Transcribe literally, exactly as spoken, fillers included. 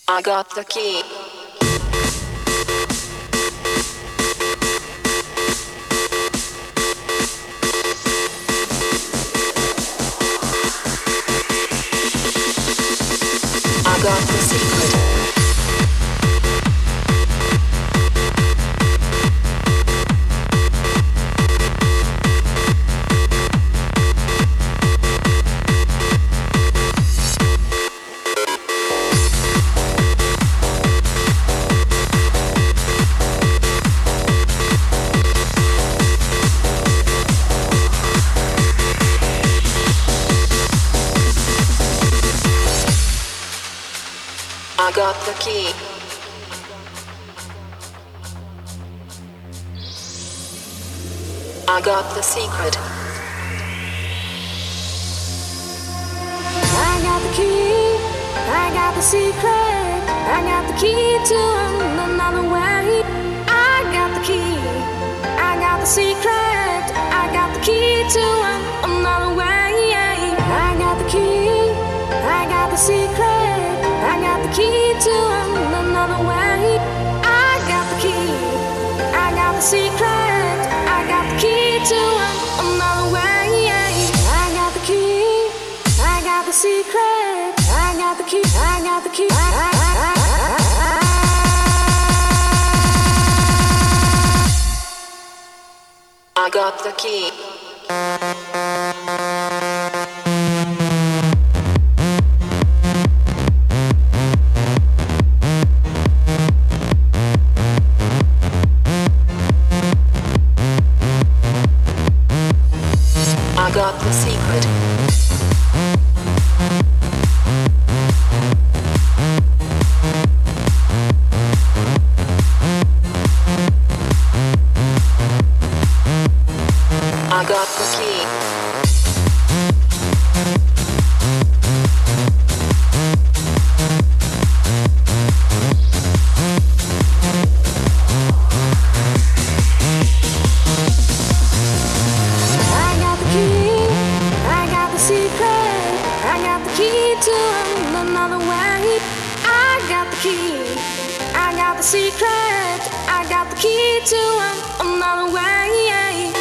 I got the key. I got the secret. I got the key. I got the secret. I got the key. I got the secret. I got the key to another way. I got the key. I got the secret. I got the key to another way. I got the key. I got the secret. I got the key to another way. I got the key. I got the secret. I got the key to another way. I got the key. I got the secret. I got the key. I got the key. I, I, I, I, I got the key. I got the secret. I got the key. I got the key. I got the secret. I got the key to another way. I got the key. I got the secret. I got the key to another way.